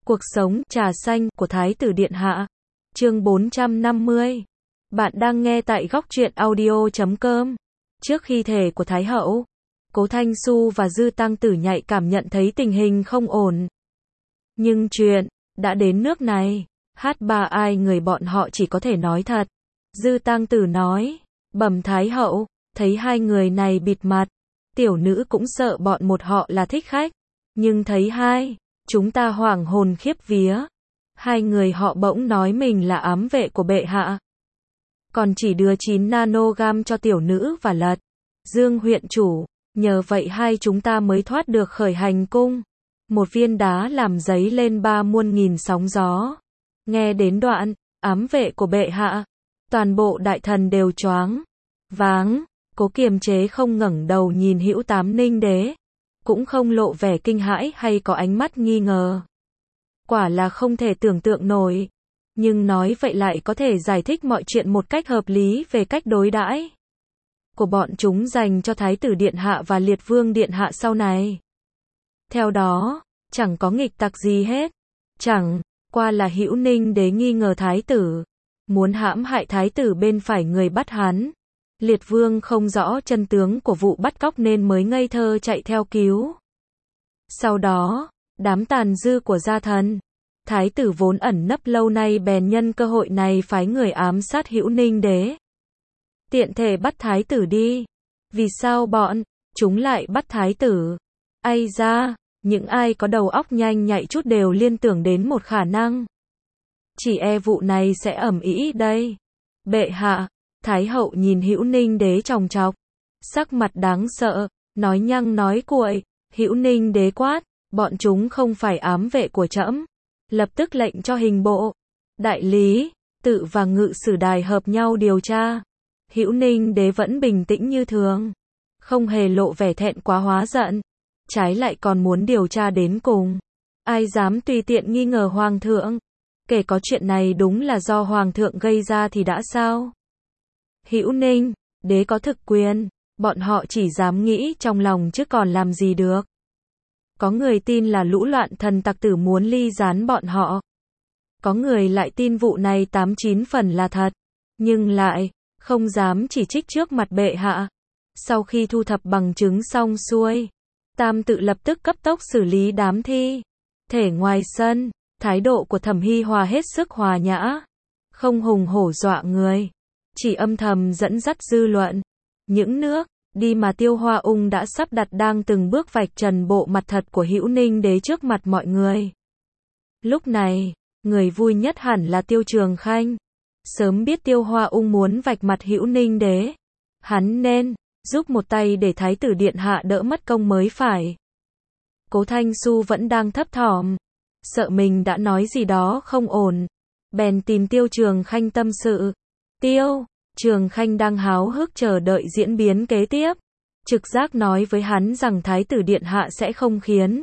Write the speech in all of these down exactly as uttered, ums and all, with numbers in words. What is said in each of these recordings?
Cuộc sống trà xanh của Thái tử Điện Hạ. Chương bốn trăm năm mươi. Bạn đang nghe tại góc truyện audio chấm com. Trước khi thể của Thái hậu, Cố Thanh Xu và Dư Tăng Tử nhạy cảm nhận thấy tình hình không ổn. Nhưng chuyện đã đến nước này, hát ba ai người bọn họ chỉ có thể nói thật. Dư Tăng Tử nói, bẩm Thái hậu, thấy hai người này bịt mặt, tiểu nữ cũng sợ bọn một họ là thích khách, nhưng thấy hai, chúng ta hoảng hồn khiếp vía. Hai người họ bỗng nói mình là ám vệ của bệ hạ, còn chỉ đưa chín nanogam cho tiểu nữ và Lật Dương huyện chủ, nhờ vậy hai chúng ta mới thoát được khởi hành cung. Một viên đá làm giấy lên ba muôn nghìn sóng gió. Nghe đến đoạn, ám vệ của bệ hạ, toàn bộ đại thần đều choáng váng, cố kiềm chế không ngẩng đầu nhìn Hữu Tám Ninh đế, cũng không lộ vẻ kinh hãi hay có ánh mắt nghi ngờ. Quả là không thể tưởng tượng nổi, nhưng nói vậy lại có thể giải thích mọi chuyện một cách hợp lý về cách đối đãi của bọn chúng dành cho Thái tử Điện Hạ và Liệt Vương Điện Hạ sau này. Theo đó, chẳng có nghịch tặc gì hết, chẳng qua là Hữu Ninh đế nghi ngờ Thái tử, muốn hãm hại Thái tử bên phải người bắt hắn. Liệt Vương không rõ chân tướng của vụ bắt cóc nên mới ngây thơ chạy theo cứu. Sau đó, đám tàn dư của gia thần, Thái tử vốn ẩn nấp lâu nay bèn nhân cơ hội này phái người ám sát Hữu Ninh đế, tiện thể bắt Thái tử đi. Vì sao bọn chúng lại bắt Thái tử? Ây da, những ai có đầu óc nhanh nhạy chút đều liên tưởng đến một khả năng. Chỉ e vụ này sẽ ầm ĩ đây. Bệ hạ, Thái hậu nhìn Hữu Ninh đế chòng chọc, sắc mặt đáng sợ, nói nhăng nói cuội. Hữu Ninh đế quát, bọn chúng không phải ám vệ của trẫm, lập tức lệnh cho hình bộ, đại lý tự và ngự sử đài hợp nhau điều tra. Hữu Ninh đế vẫn bình tĩnh như thường, không hề lộ vẻ thẹn quá hóa giận, trái lại còn muốn điều tra đến cùng. Ai dám tùy tiện nghi ngờ hoàng thượng, kể có chuyện này đúng là do hoàng thượng gây ra thì đã sao? Hữu Ninh đế có thực quyền, bọn họ chỉ dám nghĩ trong lòng chứ còn làm gì được. Có người tin là lũ loạn thần tặc tử muốn ly gián bọn họ, có người lại tin vụ này tám chín phần là thật, nhưng lại không dám chỉ trích trước mặt bệ hạ. Sau khi thu thập bằng chứng xong xuôi, Tam tự lập tức cấp tốc xử lý đám thi thể ngoài sân. Thái độ của Thẩm Hi Hòa hết sức hòa nhã, không hùng hổ dọa người, chỉ âm thầm dẫn dắt dư luận. Những nước đi mà Tiêu Hoa Ung đã sắp đặt đang từng bước vạch trần bộ mặt thật của Hữu Ninh đế trước mặt mọi người. Lúc này, người vui nhất hẳn là Tiêu Trường Khanh. Sớm biết Tiêu Hoa Ung muốn vạch mặt Hữu Ninh đế, hắn nên giúp một tay để Thái tử Điện Hạ đỡ mất công mới phải. Cố Thanh Xu vẫn đang thấp thỏm, sợ mình đã nói gì đó không ổn, bèn tìm Tiêu Trường Khanh tâm sự. Tiêu Trường Khanh đang háo hức chờ đợi diễn biến kế tiếp, trực giác nói với hắn rằng Thái tử Điện Hạ sẽ không khiến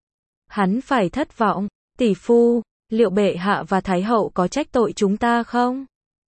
hắn phải thất vọng. Tỷ phu, liệu bệ hạ và Thái hậu có trách tội chúng ta không?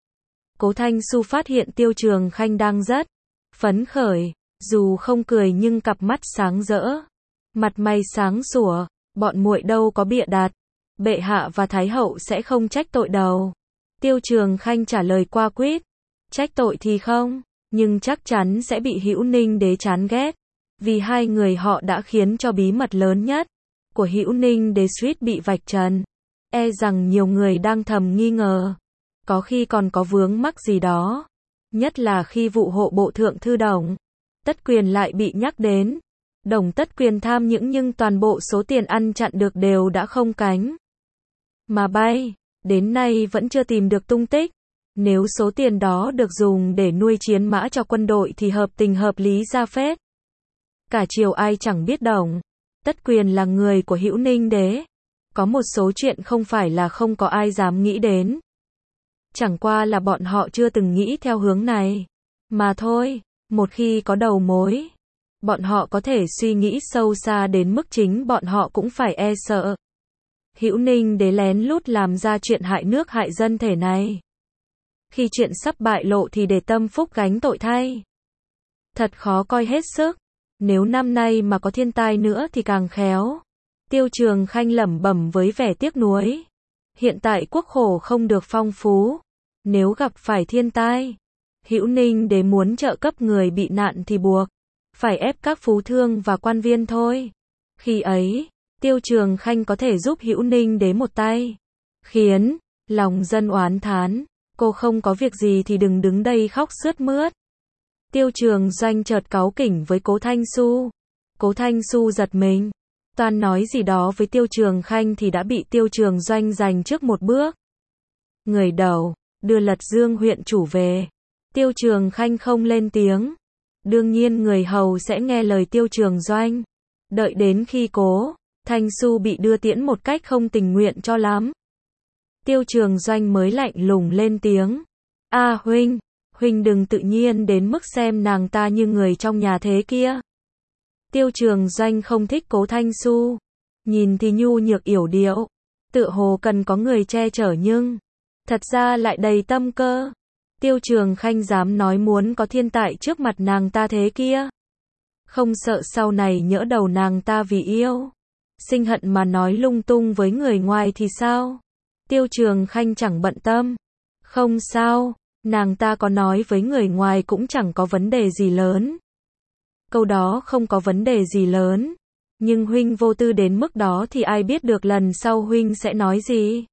Cố Thanh Xu phát hiện Tiêu Trường Khanh đang rất phấn khởi, dù không cười nhưng cặp mắt sáng rỡ, mặt mày sáng sủa. Bọn muội đâu có bịa đặt, bệ hạ và Thái hậu sẽ không trách tội đâu. Tiêu Trường Khanh trả lời qua quýt, trách tội thì không, nhưng chắc chắn sẽ bị Hữu Ninh đế chán ghét, vì hai người họ đã khiến cho bí mật lớn nhất của Hữu Ninh đế suýt bị vạch trần. E rằng nhiều người đang thầm nghi ngờ, có khi còn có vướng mắc gì đó, nhất là khi vụ hộ bộ thượng thư Đồng Tất Quyền lại bị nhắc đến. Đồng Tất Quyền tham nhũng nhưng toàn bộ số tiền ăn chặn được đều đã không cánh mà bay, đến nay vẫn chưa tìm được tung tích. Nếu số tiền đó được dùng để nuôi chiến mã cho quân đội thì hợp tình hợp lý ra phết. Cả triều ai chẳng biết Đồng Tất Quyền là người của Hữu Ninh đế. Có một số chuyện không phải là không có ai dám nghĩ đến, chẳng qua là bọn họ chưa từng nghĩ theo hướng này mà thôi. Một khi có đầu mối, bọn họ có thể suy nghĩ sâu xa đến mức chính bọn họ cũng phải e sợ. Hữu Ninh đế lén lút làm ra chuyện hại nước hại dân thể này, khi chuyện sắp bại lộ thì để Tâm Phúc gánh tội thay. Thật khó coi hết sức. Nếu năm nay mà có thiên tai nữa thì càng khéo. Tiêu Trường Khanh lẩm bẩm với vẻ tiếc nuối. Hiện tại quốc khố không được phong phú. Nếu gặp phải thiên tai, Hữu Ninh Đế muốn trợ cấp người bị nạn thì buộc phải ép các phú thương và quan viên thôi. Khi ấy, Tiêu Trường Khanh có thể giúp Hữu Ninh Đế một tay, khiến lòng dân oán thán. Cô không có việc gì thì đừng đứng đây khóc sướt mướt. Tiêu Trường Doanh chợt cáu kỉnh với Cố Thanh Xu. Cố Thanh Xu giật mình, toan nói gì đó với Tiêu Trường Khanh thì đã bị Tiêu Trường Doanh giành trước một bước. Người đầu, đưa Lật Dương huyện chủ về. Tiêu Trường Khanh không lên tiếng. Đương nhiên người hầu sẽ nghe lời Tiêu Trường Doanh. Đợi đến khi Cố Thanh Xu bị đưa tiễn một cách không tình nguyện cho lắm, Tiêu Trường Doanh mới lạnh lùng lên tiếng. A à, huynh, huynh đừng tự nhiên đến mức xem nàng ta như người trong nhà thế kia. Tiêu Trường Doanh không thích Cố Thanh Xu. Nhìn thì nhu nhược yểu điệu, tựa hồ cần có người che chở nhưng thật ra lại đầy tâm cơ. Tiêu Trường Khanh dám nói muốn có thiên tại trước mặt nàng ta thế kia. Không sợ sau này nhỡ đầu nàng ta vì yêu sinh hận mà nói lung tung với người ngoài thì sao? Tiêu Trường Khanh chẳng bận tâm. Không sao, nàng ta có nói với người ngoài cũng chẳng có vấn đề gì lớn. Câu đó không có vấn đề gì lớn. Nhưng huynh vô tư đến mức đó thì ai biết được lần sau huynh sẽ nói gì?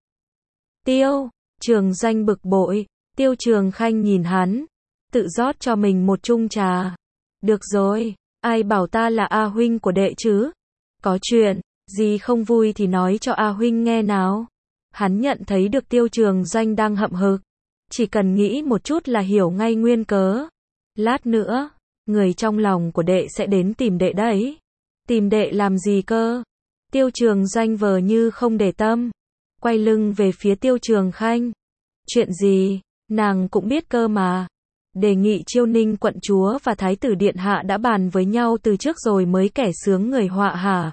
Tiêu Trường Doanh bực bội. Tiêu Trường Khanh nhìn hắn, tự rót cho mình một chung trà. Được rồi, ai bảo ta là A huynh của đệ chứ? Có chuyện gì không vui thì nói cho A huynh nghe nào. Hắn nhận thấy được Tiêu Trường Doanh đang hậm hực, chỉ cần nghĩ một chút là hiểu ngay nguyên cớ. Lát nữa, người trong lòng của đệ sẽ đến tìm đệ đấy. Tìm đệ làm gì cơ? Tiêu Trường Doanh vờ như không để tâm, quay lưng về phía Tiêu Trường Khanh. Chuyện gì? Nàng cũng biết cơ mà. Đề nghị Chiêu Ninh quận chúa và Thái tử điện hạ đã bàn với nhau từ trước rồi mới kẻ sướng người họa hả?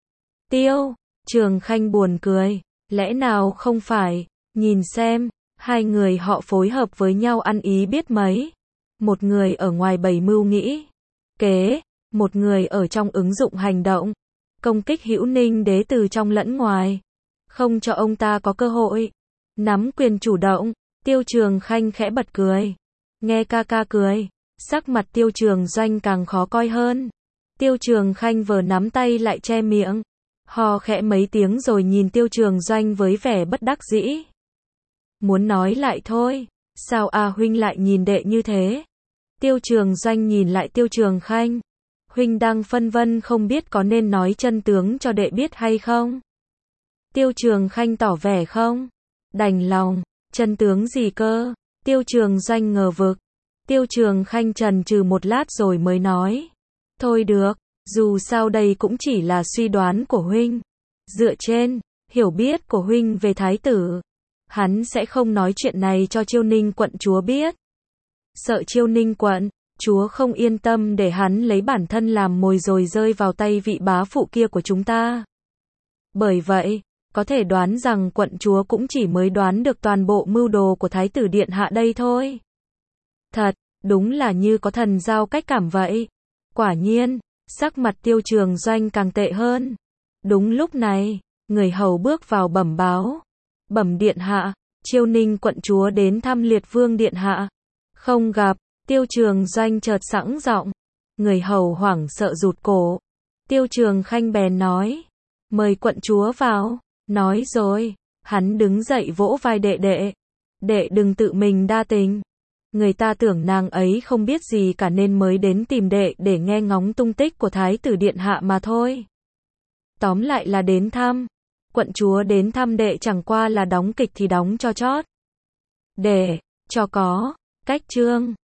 Tiêu Trường Khanh buồn cười. Lẽ nào không phải? Nhìn xem, hai người họ phối hợp với nhau ăn ý biết mấy. Một người ở ngoài bày mưu nghĩ kế, một người ở trong ứng dụng hành động, công kích Hữu Ninh Đế từ trong lẫn ngoài, không cho ông ta có cơ hội nắm quyền chủ động. Tiêu Trường Khanh khẽ bật cười. Nghe ca ca cười, sắc mặt Tiêu Trường Doanh càng khó coi hơn. Tiêu Trường Khanh vờ nắm tay lại che miệng, hò khẽ mấy tiếng rồi nhìn Tiêu Trường Doanh với vẻ bất đắc dĩ. Muốn nói lại thôi, sao A huynh lại nhìn đệ như thế? Tiêu Trường Doanh nhìn lại Tiêu Trường Khanh. Huynh đang phân vân không biết có nên nói chân tướng cho đệ biết hay không? Tiêu Trường Khanh tỏ vẻ không đành lòng. Chân tướng gì cơ? Tiêu Trường Doanh ngờ vực. Tiêu Trường Khanh chần chừ một lát rồi mới nói. Thôi được, dù sao đây cũng chỉ là suy đoán của huynh. Dựa trên hiểu biết của huynh về thái tử, hắn sẽ không nói chuyện này cho Chiêu Ninh quận chúa biết. Sợ Chiêu Ninh quận chúa không yên tâm để hắn lấy bản thân làm mồi rồi rơi vào tay vị bá phụ kia của chúng ta. Bởi vậy, có thể đoán rằng quận chúa cũng chỉ mới đoán được toàn bộ mưu đồ của Thái tử điện hạ đây thôi. Thật, đúng là như có thần giao cách cảm vậy. Quả nhiên, sắc mặt Tiêu Trường Doanh càng tệ hơn. Đúng lúc này, người hầu bước vào bẩm báo. Bẩm điện hạ, Chiêu Ninh quận chúa đến thăm Liệt Vương điện hạ. Không gặp. Tiêu Trường Doanh chợt sẵn giọng. Người hầu hoảng sợ rụt cổ. Tiêu Trường Khanh bèn nói. Mời quận chúa vào. Nói rồi, hắn đứng dậy vỗ vai đệ đệ. Đệ đừng tự mình đa tình. Người ta tưởng nàng ấy không biết gì cả nên mới đến tìm đệ để nghe ngóng tung tích của Thái tử điện hạ mà thôi. Tóm lại là đến thăm. Quận chúa đến thăm đệ chẳng qua là đóng kịch thì đóng cho chót. Để cho có cách trương.